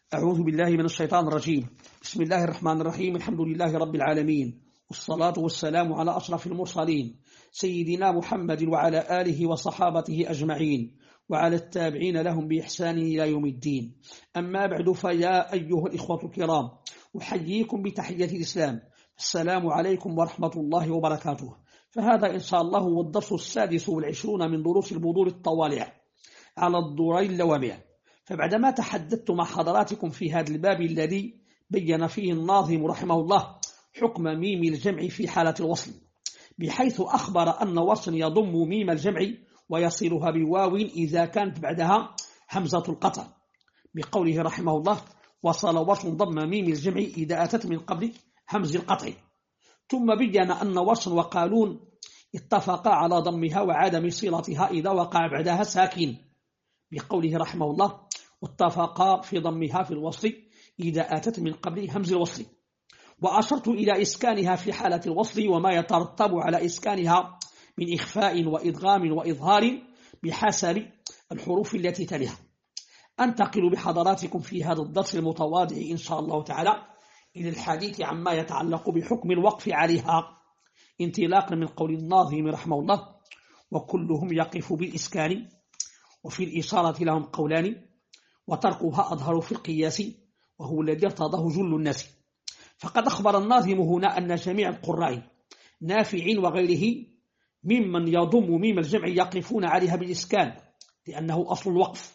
أعوذ بالله من الشيطان الرجيم. بسم الله الرحمن الرحيم. الحمد لله رب العالمين، والصلاة والسلام على أشرف المرسلين سيدنا محمد وعلى آله وصحابته أجمعين وعلى التابعين لهم بإحسان إلى يوم الدين. أما بعد، فيا أيها الإخوة الكرام، أحييكم بتحية الإسلام. السلام عليكم ورحمة الله وبركاته. فهذا إن شاء الله هو الدرس 26 من دروس البذور الطوالع على الدورين اللوامع. فبعدما تحدثت مع حضراتكم في هذا الباب الذي بين فيه الناظم رحمه الله حكم ميم الجمع في حالة الوصل، بحيث أخبر أن وصل يضم ميم الجمع ويصلها بواو إذا كانت بعدها همزة القطع، بقوله رحمه الله: وصل وصل ضم ميم الجمع إذا أتت من قبل همز القطع. ثم بين أن وصل وقالون اتفقا على ضمها وعدم صلتها إذا وقع بعدها ساكن، بقوله رحمه الله: واتفقا في ضمها في الوصل إذا أتت من قبل همز الوصل. وأشرت إلى إسكانها في حالة الوصل وما يترتب على إسكانها من إخفاء وإدغام وإظهار بحسب الحروف التي تليها. أنتقل بحضراتكم في هذا الدرس المتواضع إن شاء الله تعالى إلى الحديث عما يتعلق بحكم الوقف عليها، انطلاقا من قول الناظم رحمه الله: وكلهم يقف بالإسكان، وفي الإشارة لهم قولان، وتركها أظهر في القياس، وهو الذي ارتضاه جل الناس. فقد أخبر الناظم هنا أن جميع القراء نافع وغيره ممن يضم ميم الجمع يقفون عليها بالإسكان، لأنه أصل الوقف،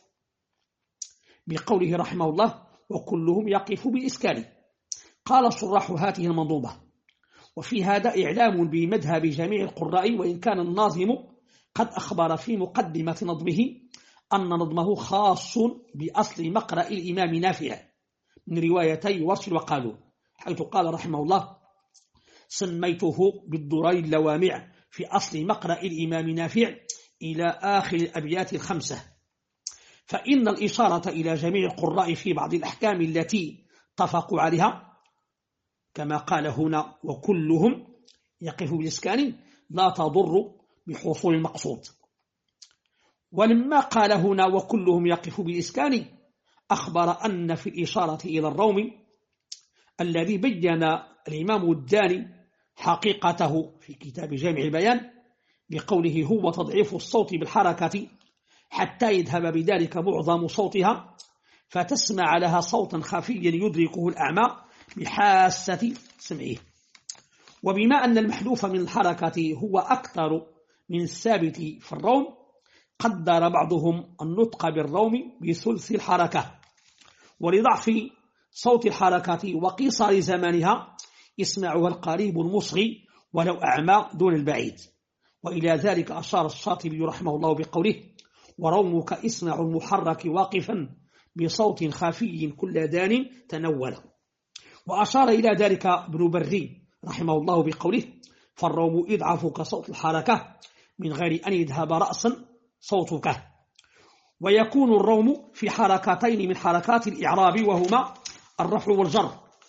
بقوله رحمه الله: وكلهم يقف بالإسكان. قال صراح هذه المنظومة: وفي هذا إعلام بمذهب جميع القراء، وإن كان الناظم قد أخبر في مقدمة نظمه أن نظمه خاص بأصل مقرأ الإمام نافع من روايتي ورش وقالون، حيث قال رحمه الله: سميته بالدرين اللوامع في أصل مقرأ الإمام نافع إلى آخر الأبيات الخمسة. فإن الإشارة إلى جميع القراء في بعض الأحكام التي اتفقوا عليها، كما قال هنا وكلهم يقف بالإسكان، لا تضر بحصول المقصود. ولما قال هنا وكلهم يقف بالإسكان، أخبر أن في الإشارة إلى الروم الذي بين الإمام الداني حقيقته في كتاب جامع البيان بقوله: هو تضعيف الصوت بالحركة حتى يذهب بذلك معظم صوتها، فتسمع لها صوتا خفيا يدركه الأعمى بحاسة سمعه. وبما أن المحذوف من الحركة هو أكثر من الثابت في الروم، قدر بعضهم النطق بالروم بثلث الحركة، ولضعف صوت الحركة وقصر زمانها يسمعها القريب المصغي ولو أعمى دون البعيد. وإلى ذلك أشار الشاطبي رحمه الله بقوله: ورومك اسمع المحرك واقفا بصوت خفي كل دان تنول. وأشار إلى ذلك ابن بري رحمه الله بقوله: فالروم إضعف كصوت الحركة من غير أن يذهب رأسا صوتك. ويكون الروم في حركتين من حركات الإعراب وهما الرفع والجر،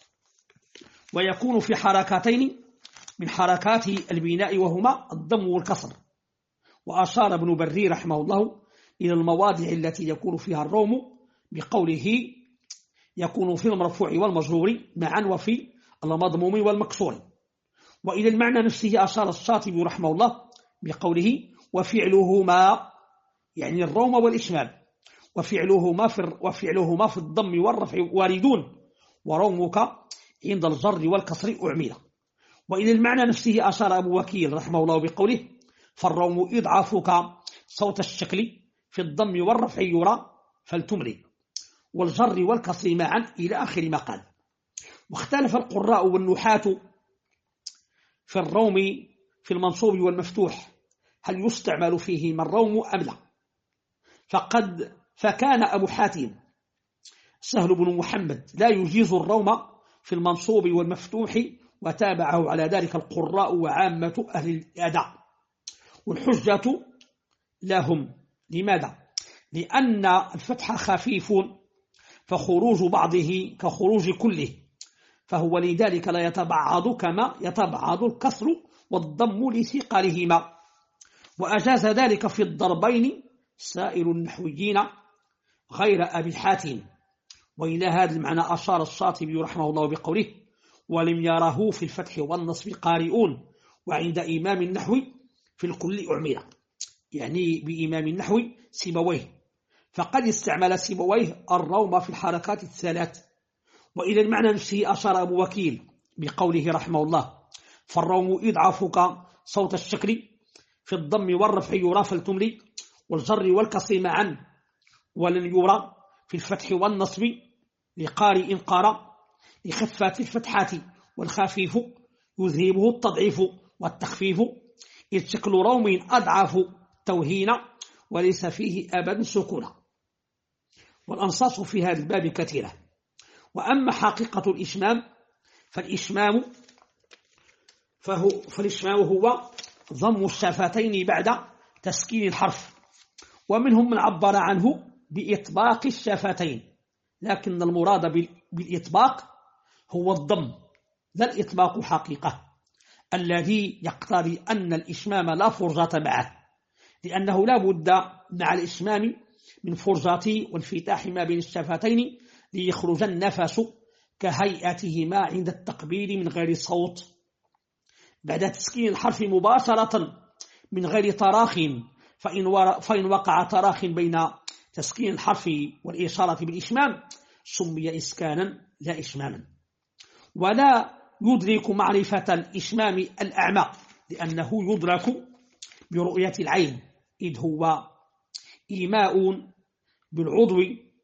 ويكون في حركتين من حركات البناء وهما الضم والكسر. وأشار ابن بري رحمه الله إلى المواضع التي يكون فيها الروم بقوله: يكون في المرفوع والمجرور معا وفي المضموم والمكسور. وإلى المعنى نفسه أشار الشاطبي رحمه الله بقوله: وفعلهما، يعني الروم والإشمال، وفعلهما في الضم والرفع واردون، ورومك عند الجر والكسر أعمل. وإلى المعنى نفسه أشار أبو وكيل رحمه الله بقوله: فالروم إضعافك صوت الشكل في الضم والرفع يرى فلتملي، والجر والكسر معا، إلى آخر ما قال. واختلف القراء والنحاة في الروم في المنصوب والمفتوح هل يستعمل فيهما الروم أم لا. فكان أبو حاتم سهل بن محمد لا يجيز الروم في المنصوب والمفتوح، وتابعه على ذلك القراء وعامة أهل الأداء. والحجة لهم. لماذا؟ لأن الفتح خفيف، فخروج بعضه كخروج كله، فهو لذلك لا يتبعض كما يتبعض الكسر والضم لثقلهما. وأجاز ذلك في الضربين سائر النحويين غير أبي حاتم، وإلى هذا المعنى أشار الشاطبي رحمه الله بقوله: ولم يره في الفتح والنصب قارئون، وعند إمام النحو في الكل أعمل، يعني بإمام النحو سيبويه، فقد استعمل سيبويه الروم في الحركات الثلاث. وإلى المعنى نفسه أشار أبو وكيل بقوله رحمه الله: فالروم إضعافك صوت الشكل في الضم والرفع يرى فلتملي، والجر والكسر معا ولن يرى في الفتح والنصب لقارئ قرأ، لخفات الفتحات والخفيف يذهبه التضعيف والتخفيف، إذ شكل روم أضعف توهينا وليس فيه أبدا سكونا. والأنصاص في هذا الباب كثيرة. وأما حقيقة الإشمام فالإشمام هو ضم الشفتين بعد تسكين الحرف، ومنهم من عبر عنه بإطباق الشفتين، لكن المراد بالإطباق هو الضم لا الإطباق حقيقة، الذي يقتضي أن الإشمام لا فرجة معه، لأنه لا بد مع الإشمام من فرجة وانفتاح ما بين الشفتين ليخرج النفس كهيئتهما عند التقبيل من غير صوت، بعد تسكين الحرف مباشرة من غير تراخ، فإن وقع تراخ بين تسكين الحرف والإشارة بالإشمام سمي إسكانا لا إشماما. ولا يدرك معرفة الإشمام الأعمى، لأنه يدرك برؤية العين، إذ هو إيماء بالعضو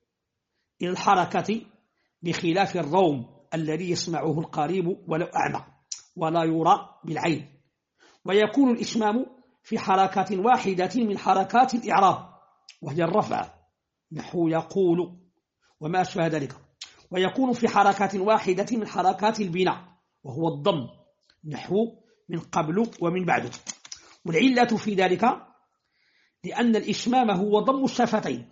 إلى الحركة، بخلاف الروم الذي يسمعه القريب ولو أعمى ولا يرى بالعين. ويكون الإشمام في حركات واحدة من حركات الإعراب، وهي الرفع نحو يقول وما أشبه ذلك، ويكون في حركات واحدة من حركات البناء، وهو الضم نحو من قبل ومن بعد. والعلة في ذلك لأن الإشمام هو ضم الشفتين،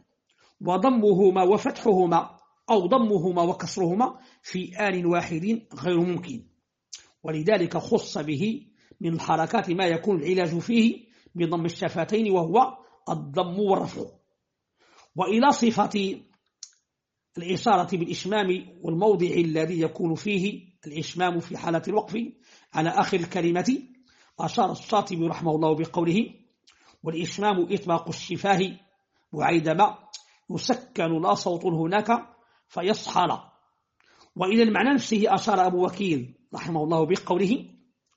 وضمهما وفتحهما أو ضمهما وكسرهما في آن واحد غير ممكن، ولذلك خص به من الحركات ما يكون العلاج فيه بضم الشفتين، وهو الضم والرفع. وإلى صفة الإشارة بالإشمام والموضع الذي يكون فيه الإشمام في حالة الوقف على آخر الكلمة أشار الشاطبي رحمه الله بقوله: والإشمام إطباق الشفاه وعندما يسكن لا صوت هناك فيصحل. وإلى المعنى نفسه أشار أبو وكيل رحمه الله بقوله: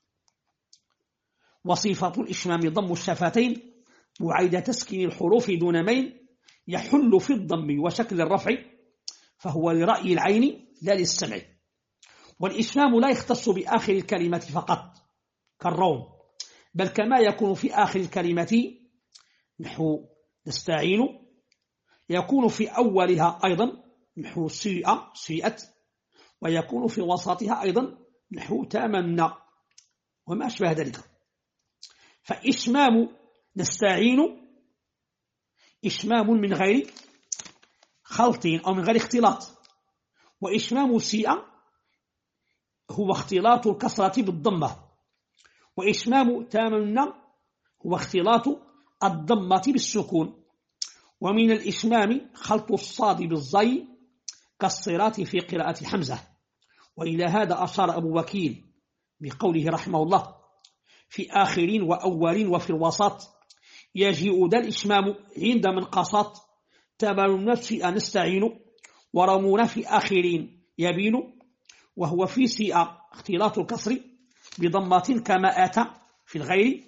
وصفة الإشمام ضم الشفتين وعيد تسكين الحروف دون ميل، يحل في الضم وشكل الرفع، فهو لرأي العين لا للسمع. والإشمام لا يختص بآخر الكلمة فقط كالروم، بل كما يكون في آخر الكلمة نحو نستعين، يكون في أولها أيضا نحو سيئت، ويكون في وسطها أيضا نحو تمنى وما أشبه ذلك. فإشمام نستعين إشمام من غير خلط أو من غير اختلاط، وإشمام سيئة هو اختلاط الكسرة بالضمة، وإشمام تمنى هو اختلاط الضمة بالسكون. ومن الإشمام خلط الصاد بالزي كالصراط في قراءة حمزة. وإلى هذا أشار أبو وكيل بقوله رحمه الله: في آخرين وأولين وفي الوسط يجيء ذا الإشمام عند من قصت، تبال نفس نستعين، ورمون في آخرين يبين، وهو في سيئة اختلاط الكسر بضمة كما آتى في الغير،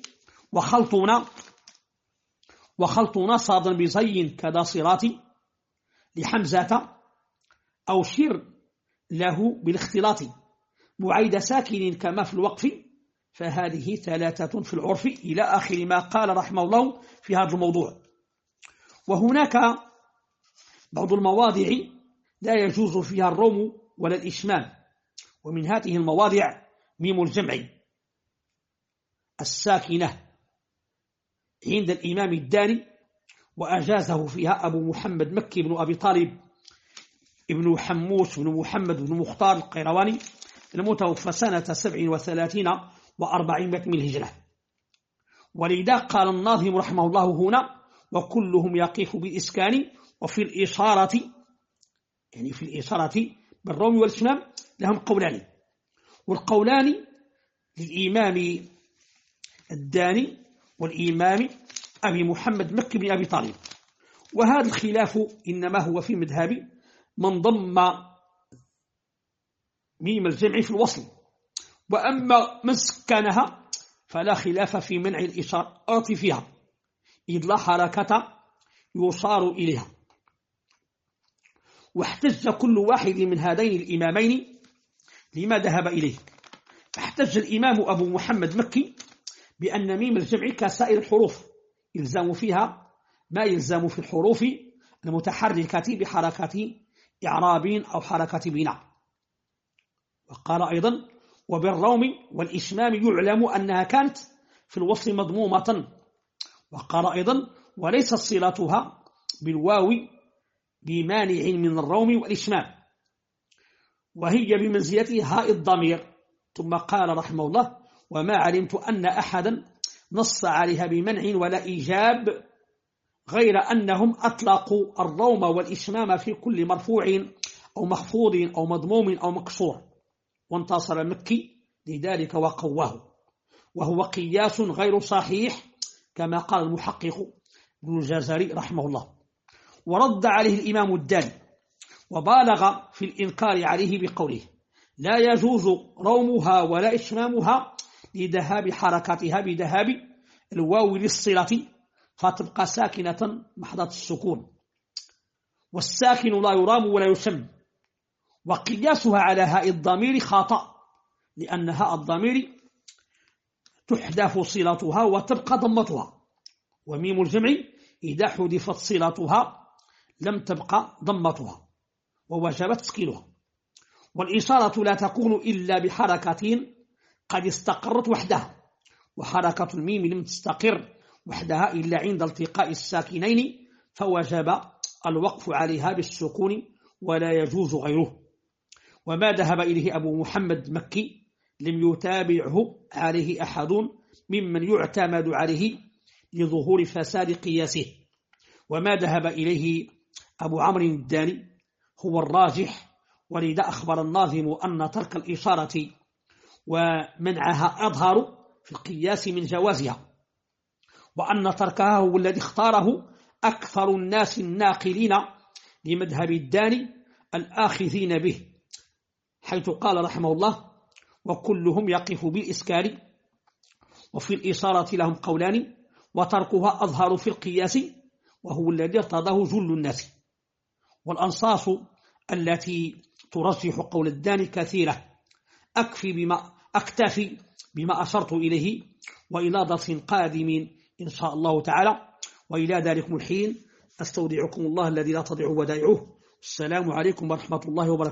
وخلطنا صادا بزي كذا صراط لحمزة، أو شر له بالاختلاط معيد ساكن كما في الوقف، فهذه ثلاثة في العرف، إلى آخر ما قال رحمه الله في هذا الموضوع. وهناك بعض المواضع لا يجوز فيها الروم ولا الإشمام، ومن هذه المواضع ميم الجمع الساكنة عند الإمام الداني، وأجازه فيها أبو محمد مكي بن أبي طالب ابن حموش بن محمد بن مختار القيرواني المتوفى سنة 37 و400 من الهجرة. ولذا قال الناظم رحمه الله هنا: وكلهم يقف بالإسكان وفي الإشارة يعني في الإشارة بالروم والإشمام لهم قولان، والقولان للإمام الداني والإمام أبي محمد مكي بن أبي طالب. وهذا الخلاف إنما هو في مذهب من ضم ميم الجمع في الوصل، وأما من سكنها فلا خلاف في منع الإشارات فيها إذ لا حركة يصار إليها. واحتج كل واحد من هذين الإمامين لما ذهب إليه. احتج الإمام أبو محمد مكي بأن ميم الجمع كسائر الحروف يلزم فيها ما يلزم في الحروف المتحركة بحركة إعراب أو حركة بناء. وقال أيضا: وبالروم والإشمام يعلم أنها كانت في الوصل مضمومة. وقال أيضا: وليست صلتها بالواو بمانع من الروم والإشمام، وهي بمنزلة هاء الضمير. ثم قال رحمه الله: وما علمت أن أحدا نص عليها بمنع ولا إيجاب، غير أنهم أطلقوا الروم والإشمام في كل مرفوع أو مخفوض أو مضموم أو مكسور. وانتصر المكي لذلك وقواه، وهو قياس غير صحيح كما قال المحقق ابن الجزري رحمه الله. ورد عليه الإمام الداني وبالغ في الإنكار عليه بقوله: لا يجوز رومها ولا إشمامها لذهاب حركتها بذهاب الواو للصلة فتبقى ساكنة محضة السكون، والساكن لا يرام ولا يشم. وقياسها على هاء الضمير خطأ، لأن هاء الضمير تحذف صلتها وتبقى ضمتها، وميم الجمع إذا حذفت صلتها لم تبقى ضمتها ووجب تسكينها. والإشارة لا تكون إلا بحركة قد استقرت وحدها، وحركة الميم لم تستقر وحدها إلا عند التقاء الساكنين، فوجب الوقف عليها بالسكون ولا يجوز غيره. وما ذهب إليه أبو محمد مكي لم يتابعه عليه أحد ممن يعتمد عليه لظهور فساد قياسه. وما ذهب إليه أبو عمرو الداني هو الراجح، ولذا أخبر الناظم أن ترك الإشارة ومنعها أظهر في القياس من جوازها، وأن تركها هو الذي اختاره أكثر الناس الناقلين لمذهب الداني الآخذين به، حيث قال رحمه الله: وكلهم يقف بالإسكان، وفي الإشارة لهم قولان، وتركها أظهر في القياس وهو الذي ارتضاه جل الناس. والأنصاص التي ترجح قول الداني كثيرة، أكتفي بما أشرت إليه، وإلى درس قادم إن شاء الله تعالى، وإلى ذلكم الحين أستودعكم الله الذي لا تضيع ودائعه. السلام عليكم ورحمة الله وبركاته.